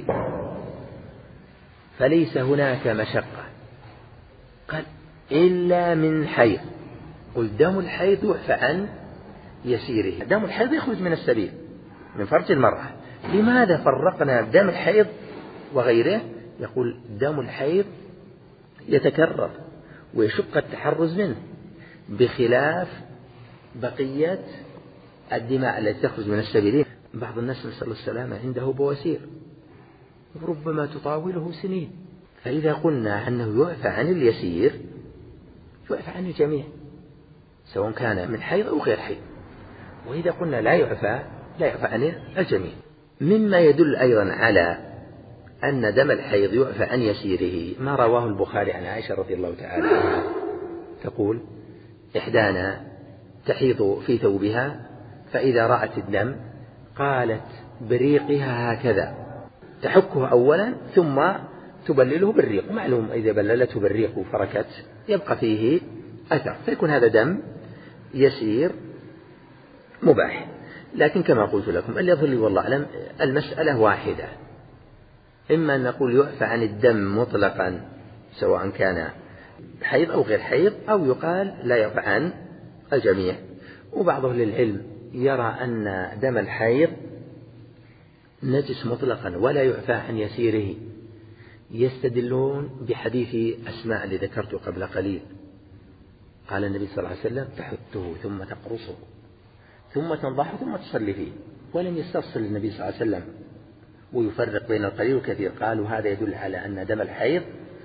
فليس هناك مشقة. قال إلا من حيض، قل دم الحيض يعفى عن يسيره، دم الحيض يخرج من السبيل من فرج المرأة. لماذا فرقنا دم الحيض وغيره؟ يقول دم الحيض يتكرر ويشق التحرز منه، بخلاف بقية الدماء التي تخرج من السبيلين. بعض الناس نسأل الله السلامة عنده بواسير ربما تطاوله سنين، فإذا قلنا أنه يعفى عن اليسير يعفى عن الجميع سواء كان من حيض أو غير حيض، وإذا قلنا لا يعفى لا يعفى عن الجميع. مما يدل أيضا على أن دم الحيض يعفى عن يسيره ما رواه البخاري عن عائشة رضي الله تعالى عنها تقول إحدانا تحيض في ثوبها فإذا رأت الدم قالت بريقها هكذا، تحكه أولا ثم تبلله بالريق، معلوم إذا بللته بالريق وفركت يبقى فيه أثر، فيكون هذا دم يسير مباح. لكن كما قلت لكم اللي يظل والله أعلم المسألة واحدة، إما أن نقول يعفى عن الدم مطلقا سواء كان حيض أو غير حيض، أو يقال لا يعفى عن الجميع. وبعض أهل العلم يرى أن دم الحيض نجس مطلقا ولا يعفى عن يسيره، يستدلون بحديث أسماء الذي ذكرته قبل قليل، قال النبي صلى الله عليه وسلم: تحته ثم تقرصه ثم تنضحه ثم تصلي فيه. ولم يستفصل النبي صلى الله عليه وسلم ويفرق بين القليل والكثير، قالوا هذا يدل على أن دم الحيض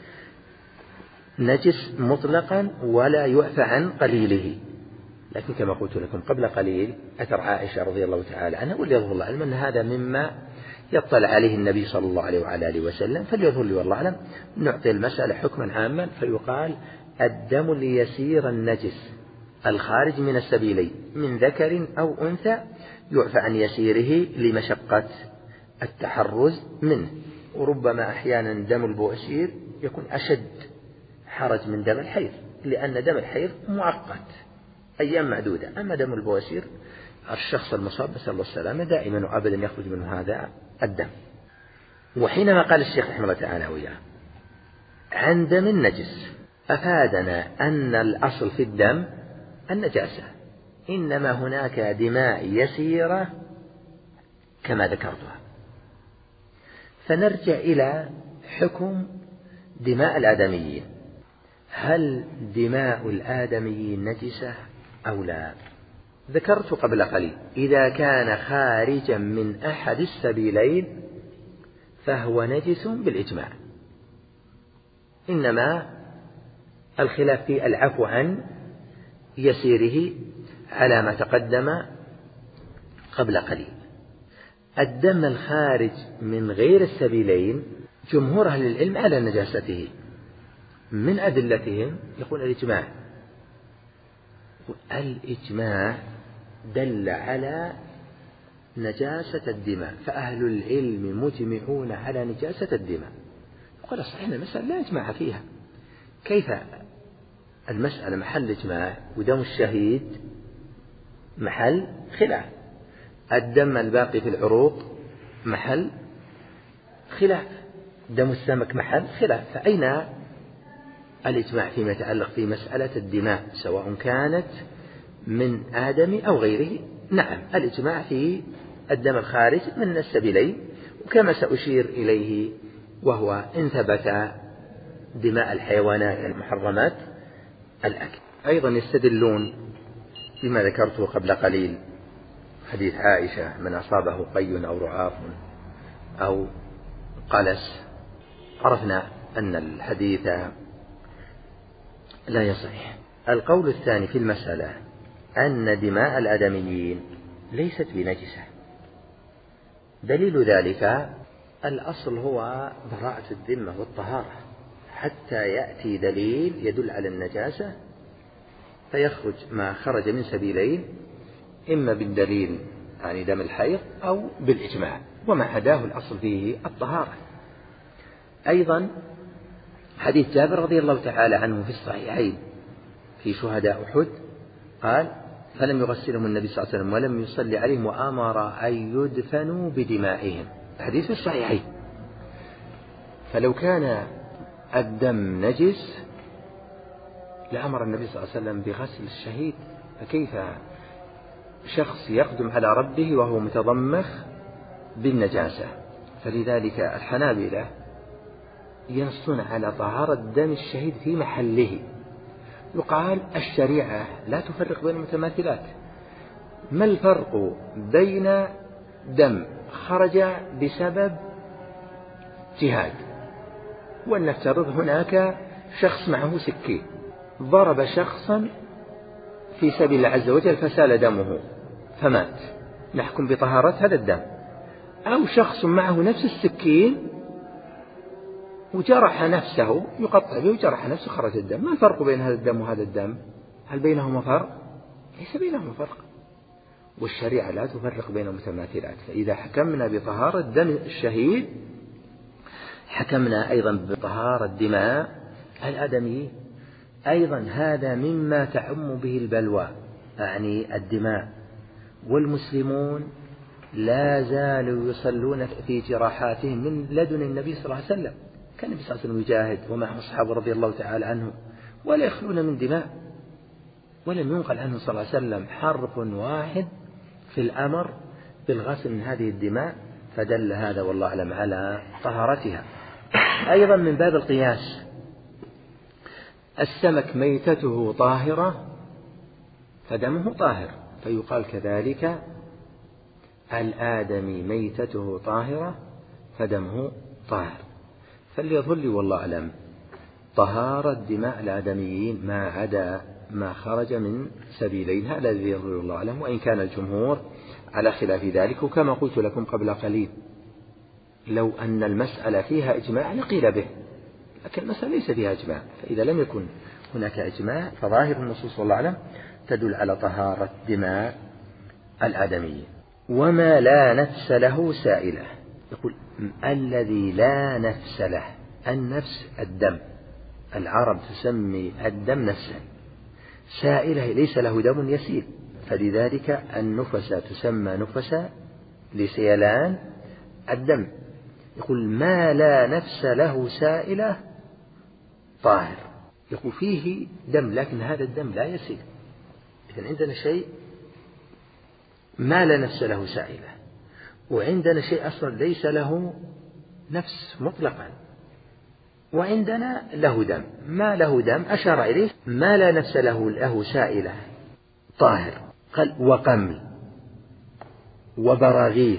نجس مطلقا ولا يعفى عن قليله. لكن كما قلت لكم قبل قليل أثر عائشة رضي الله تعالى عنها، واللي يظهر الله علم أن هذا مما يطلع عليه النبي صلى الله عليه وعلى آله وسلم، فليظهر لي والله أعلم نعطي المسألة حكما عاما فيقال: الدم اليسير النجس الخارج من السبيلين من ذكر أو أنثى يعفى عن يسيره لمشقة التحرز منه. وربما أحيانا دم البواسير يكون أشد حرج من دم الحيض، لأن دم الحيض مؤقت أيام معدودة، أما دم البواسير الشخص المصاب نسأل الله السلامة دائما وأبدا يخرج منه هذا الدم. وحينما قال الشيخ رحمه الله تعالى وياه عن دم النجس أفادنا أن الأصل في الدم النجاسة، إنما هناك دماء يسيرة كما ذكرتها. فنرجع إلى حكم دماء الآدميين، هل دماء الآدميين نجسة أو لا؟ ذكرت قبل قليل إذا كان خارجا من أحد السبيلين فهو نجس بالإجماع، إنما الخلاف في العفو عن يسيره على ما تقدم قبل قليل. الدم الخارج من غير السبيلين جمهور أهل العلم على نجاسته، من أدلتهم يقول الإجماع، الإجماع دل على نجاسة الدماء، فأهل العلم مجمعون على نجاسة الدماء. وقال صحيح المسألة لا إجماع فيها، كيف المسألة محل إجماع ودم الشهيد محل خلاف، الدم الباقي في العروق محل خلاف، دم السمك محل خلاف، فأين الإجماع فيما يتعلق في مسألة الدماء سواء كانت من آدم أو غيره؟ نعم الإجماع في الدم الخارج من السبيلين، وكما سأشير إليه وهو إن ثبت دماء الحيوانات المحرمات الأكل. أيضا يستدلون بما ذكرته قبل قليل حديث عائشة: من أصابه قي أو رعاف أو قلس. عرفنا أن الحديث لا يصح. القول الثاني في المسألة أن دماء الآدميين ليست بنجسة، دليل ذلك الأصل هو براءة الذمة والطهارة حتى يأتي دليل يدل على النجاسة فيخرج ما خرج من سبيلين، إما بالدليل يعني دم الحيض أو بالإجماع، وما عداه الأصل فيه الطهارة. أيضا حديث جابر رضي الله تعالى عنه في الصحيحين في شهداء أحد قال: فلم يغسلهم النبي صلى الله عليه وسلم ولم يصلي عليهم وأمر أن يدفنوا بدمائهم، حديث الصحيحين. فلو كان الدم نجس لأمر النبي صلى الله عليه وسلم بغسل الشهيد، فكيف شخص يقدم على ربه وهو متضمخ بالنجاسة؟ فلذلك الحنابلة ينصون على طهارة دم الشهيد في محله. يقال الشريعة لا تفرق بين المتماثلات، ما الفرق بين دم خرج بسبب جهاد، ولنفترض هناك شخص معه سكين ضرب شخصا في سبيل الله عز وجل فسال دمه فمات، نحكم بطهارة هذا الدم، أو شخص معه نفس السكين وجرح نفسه يقطع به وجرح نفسه خرج الدم، ما الفرق بين هذا الدم وهذا الدم؟ هل بينهما فرق؟ ليس بينهما فرق، والشريعة لا تفرق بين المتماثلات. فإذا حكمنا بطهارة دم الشهيد حكمنا أيضا بطهارة دماء الآدميين. أيضا هذا مما تعم به البلوى، أعني الدماء، والمسلمون لا زالوا يصلون في جراحاتهم من لدن النبي صلى الله عليه وسلم، كان النبي صلى الله عليه وسلم يجاهد ومعه أصحابه رضي الله تعالى عنهم ولا يخلون من دماء. ولم ينقل عنه صلى الله عليه وسلم حرف واحد في الأمر بالغسل من هذه الدماء، فدل هذا والله أعلم على طهارتها. أيضا من باب القياس، السمك ميتته طاهرة فدمه طاهر، فيقال كذلك الآدمي ميتته طاهرة فدمه طاهر. فليظل والله أعلم طهارة دماء الآدميين ما عدا ما خرج من سبيلين، هذا الذي يظل الله أعلم، وإن كان الجمهور على خلاف ذلك. وكما قلت لكم قبل قليل، لو أن المسألة فيها إجماع لقيل به، لكن المسألة ليس فيها إجماع، فإذا لم يكن هناك إجماع فظاهر النصوص والله أعلم تدل على طهارة دماء الآدميين. وما لا نفس له سائلة، يقول الذي لا نفس له، النفس الدم، العرب تسمي الدم نفسا، سائلة ليس له دم يسيل، فلذلك النفس تسمى نفسا لسيلان الدم. يقول ما لا نفس له سائلة طاهر، يقول فيه دم لكن هذا الدم لا يسيل. إذن عندنا شيء ما لا نفس له سائلة، وعندنا شيء أصلا ليس له نفس مطلقا، وعندنا له دم. ما له دم أشار إليه ما لا نفس له له سائلة طاهر، قال وقمل وبراغيث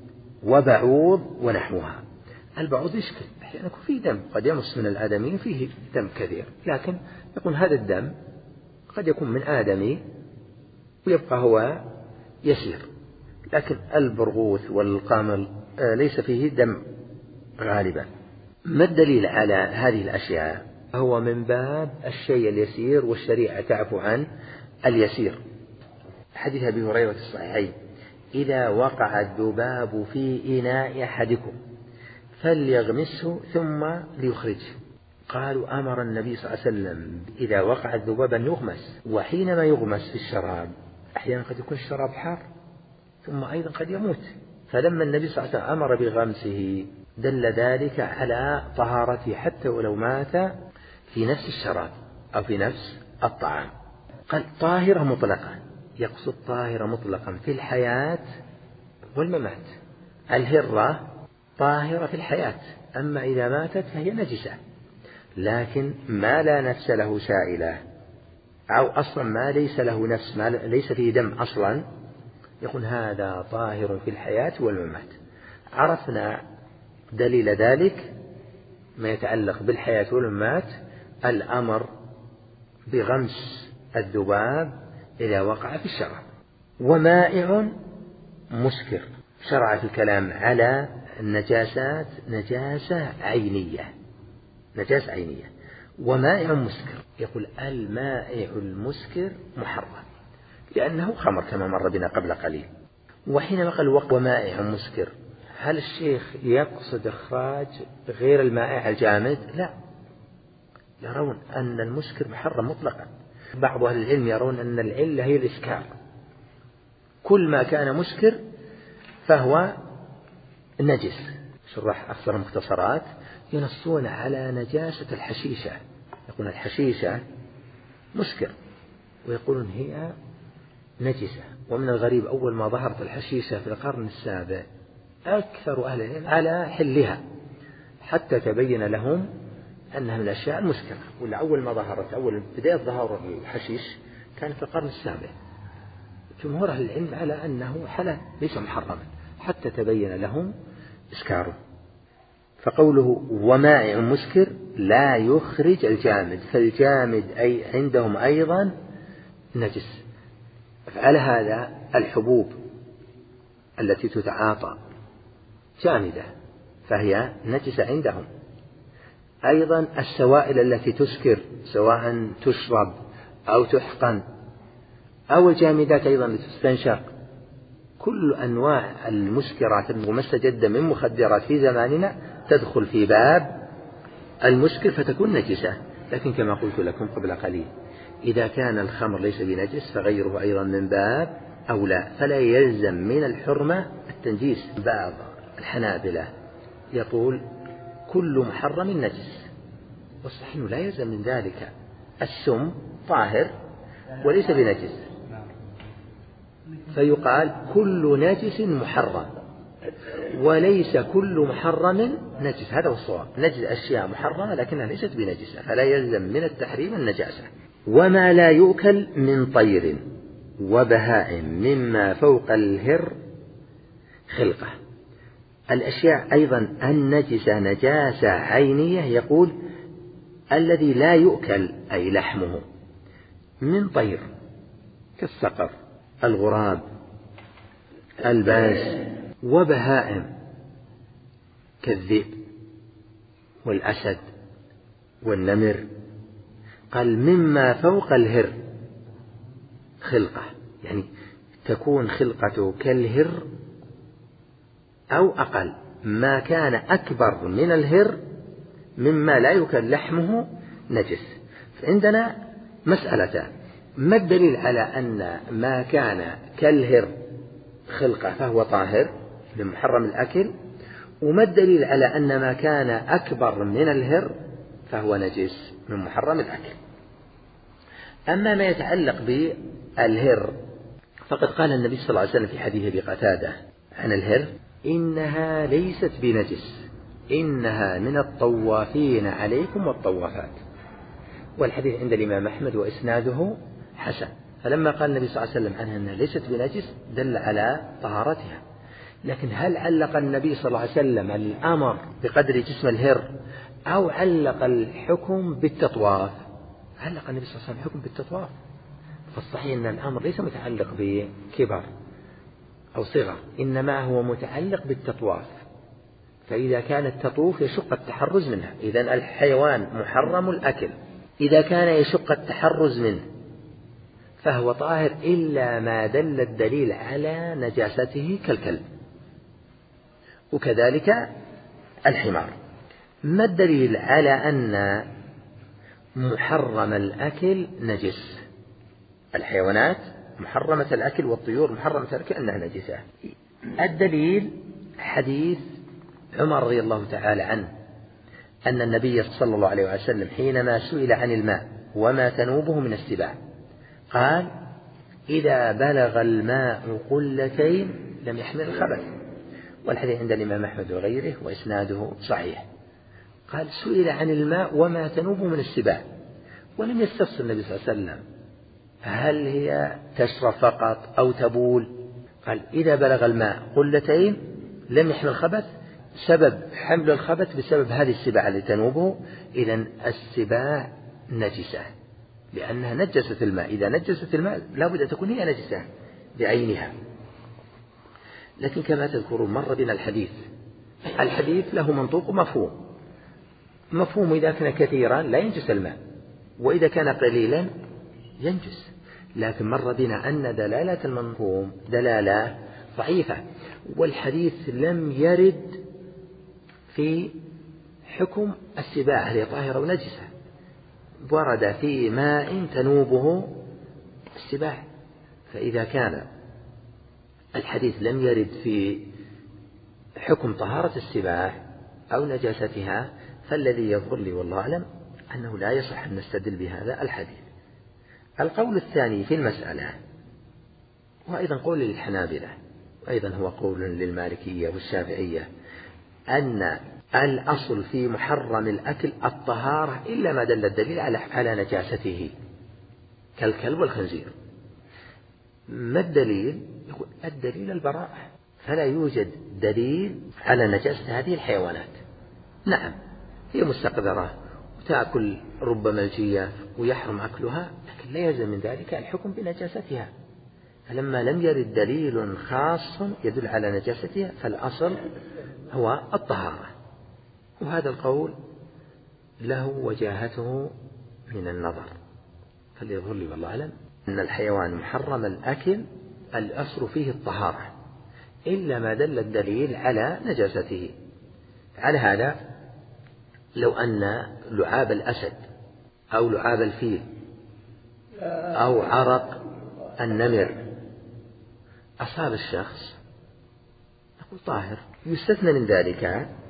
وبعوض ونحوها. البعوض يشكل أحيانا يكون فيه دم، قد يمس من الآدمي فيه دم كثير، لكن يكون هذا الدم قد يكون من آدمي ويبقى هو يسير. لكن البرغوث والقمل ليس فيه دم غالبا. ما الدليل على هذه الأشياء؟ هو من باب الشيء اليسير، والشريعة تعفو عن اليسير. حديث أبي هريرة الصحيحين: إذا وقع الذباب في إناء أحدكم فليغمسه ثم ليخرجه. قالوا أمر النبي صلى الله عليه وسلم إذا وقع الذباب أن يغمس، وحينما يغمس في الشراب أحيانا قد يكون الشراب حار ثم أيضا قد يموت، فلما النبي صلى الله عليه وسلم أمر بغمسه دل ذلك على طهارته حتى ولو مات في نفس الشراب أو في نفس الطعام. قال طاهرة مطلقة، يقصد طاهرة مطلقا في الحياة والممات. الهرة طاهرة في الحياة، أما إذا ماتت فهي نجسة. لكن ما لا نفس له سائلة، أو أصلا ما ليس له نفس، ما ليس فيه دم أصلا، يقول هذا طاهر في الحياة والممات. عرفنا دليل ذلك ما يتعلق بالحياة والممات، الأمر بغمس الذباب إذا وقع في الشراب. ومائع مسكر، شرع في الكلام على النجاسات نجاسة عينية، نجاسة عينية. ومائع مسكر، يقول المائع المسكر محرم لأنه خمر كما مر بنا قبل قليل. وحينما قال ومائع مسكر، هل الشيخ يقصد إخراج غير المائع الجامد؟ لا، يرون أن المسكر محرم مطلقا. بعض أهل العلم يرون أن العلة هي الإسكار، كل ما كان مسكر فهو نجس. شرح أكثر المختصرات ينصون على نجاسة الحشيشة، يقولون الحشيشة مسكر ويقولون هي نجسة. ومن الغريب أول ما ظهرت الحشيشة في القرن السابع أكثر أهل العلم على حلها، حتى تبين لهم أنها من الأشياء المسكرة. ولا أول ما ظهرت، أول بداية ظهور الحشيش كان في القرن السابع، جمهور أهل العلم على أنه حلال ليس محرما، حتى تبين لهم إسكاره. فقوله ومائع مسكر لا يخرج الجامد، فالجامد أي عندهم أيضا نجس. فعلى هذا الحبوب التي تتعاطى جامدة فهي نجسة عندهم. أيضا السوائل التي تسكر سواء تشرب أو تحقن، أو الجامدات أيضا التي تستنشق، كل أنواع المسكرات وما استجد من مخدرات في زماننا تدخل في باب المسكر فتكون نجسة. لكن كما قلت لكم قبل قليل إذا كان الخمر ليس بنجس فغيره أيضا من باب أولى، فلا يلزم من الحرمة التنجيس. بعض الحنابلة يقول كل محرم نجس، والصحيح لا يلزم من ذلك. السم طاهر وليس بنجس، فيقال كل نجس محرم وليس كل محرم نجس. هذا هو الصواب، نجس أشياء محرمة لكنها ليست بنجسة، فلا يلزم من التحريم النجاسة. وما لا يؤكل من طير وبهائم مما فوق الهر خلقة. الأشياء أيضا النجسة نجاسة عينية، يقول الذي لا يؤكل أي لحمه من طير كالصقر الغراب الباز، وبهائم كالذئب والأسد والنمر. قال مما فوق الهر خلقة، يعني تكون خلقته كالهر أو أقل، ما كان أكبر من الهر مما لا يؤكل لحمه نجس. فعندنا مسألتان: ما الدليل على أن ما كان كالهر خلقة فهو طاهر لمحرم الأكل؟ وما الدليل على أن ما كان أكبر من الهر فهو نجس من محرم الأكل؟ أما ما يتعلق بالهر فقد قال النبي صلى الله عليه وسلم في حديث أبي قتادة عن الهر: إنها ليست بنجس، إنها من الطوافين عليكم والطوافات. والحديث عند الإمام أحمد وإسناده حسن. فلما قال النبي صلى الله عليه وسلم عنها أنها ليست بنجس دل على طهارتها. لكن هل علق النبي صلى الله عليه وسلم الأمر بقدر جسم الهر أو علق الحكم بالتطواف؟ علق النبي صلى الله عليه وسلم الحكم بالتطواف. فالصحيح أن الأمر ليس متعلق بكبر أو صغر، إنما هو متعلق بالتطواف. فإذا كانت تطوف يشق التحرز منها، إذن الحيوان محرم الأكل. إذا كان يشق التحرز منه فهو طاهر إلا ما دل الدليل على نجاسته كالكلب، وكذلك الحمار. ما الدليل على أن محرم الأكل نجس؟ الحيوانات محرمة الأكل والطيور محرمة الأكل أنها نجسة. الدليل حديث عمر رضي الله تعالى عنه أن النبي صلى الله عليه وسلم حينما سئل عن الماء وما تنوبه من السباع قال: إذا بلغ الماء قلتين لم يحمل الخبث. والحديث عند الإمام أحمد وغيره وإسناده صحيح. قال: سئل عن الماء وما تنوبه من السباع، ولم يستفسر النبي صلى الله عليه وسلم هل هي تشرب فقط أو تبول. قال: إذا بلغ الماء قلتين لم يحمل الخبث، سبب حمل الخبث بسبب هذه السباع التي تنوبه. إذن السباع نجسة لأنها نجست الماء. إذا نجست الماء لا بد أن تكون هي نجسة بعينها. لكن كما تذكرون مر بنا الحديث الحديث له منطوق ومفهوم. مفهوم إذا كان كثيرا لا ينجس الماء، وإذا كان قليلا ينجس. لكن مر بنا أن دلالة المفهوم دلالة ضعيفة، والحديث لم يرد في حكم السباع هل هي طاهرة أو نجسة، ورد في ماء تنوبه السباع. فإذا كان الحديث لم يرد في حكم طهارة السباع أو نجاستها فالذي يظهر لي والله أعلم أنه لا يصح أن نستدل بهذا الحديث. القول الثاني في المسألة وأيضا قول للحنابلة وأيضا هو قول للمالكية والشافعية أن الأصل في محرم الأكل الطهارة إلا ما دل الدليل على نجاسته كالكلب والخنزير. ما الدليل؟ يقول الدليل البراءة، فلا يوجد دليل على نجاسة هذه الحيوانات. نعم هي مستقذرة وتأكل ربما الجياف ويحرم أكلها، لكن لا يلزم من ذلك الحكم بنجاستها. فلما لم يرد دليل خاص يدل على نجاستها فالأصل هو الطهارة. وهذا القول له وجاهته من النظر، فليظهر لي والله أعلم أن الحيوان محرم الأكل الأصل فيه الطهارة إلا ما دل الدليل على نجاسته. على هذا لو أن لعاب الأسد أو لعاب الفيل أو عرق النمر أصاب الشخص نقول طاهر. يستثنى من ذلك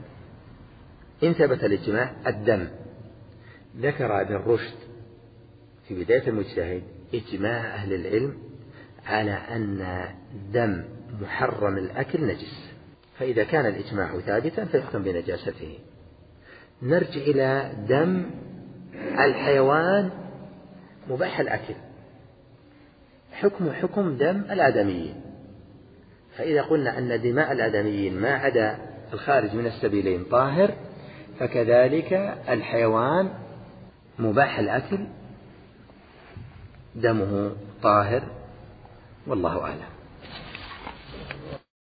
إن ثبت الاجتماع الدم. ذكر ابن رشد في بداية المجتهد إجماع أهل العلم على أن دم محرم الأكل نجس، فإذا كان الإجماع ثابتا فيحكم بنجاسته. نرجع إلى دم الحيوان مباح الأكل، حكم حكم دم الآدميين. فإذا قلنا أن دماء الآدميين ما عدا الخارج من السبيلين طاهر، فكذلك الحيوان مباح الأكل دمه طاهر، والله أعلم.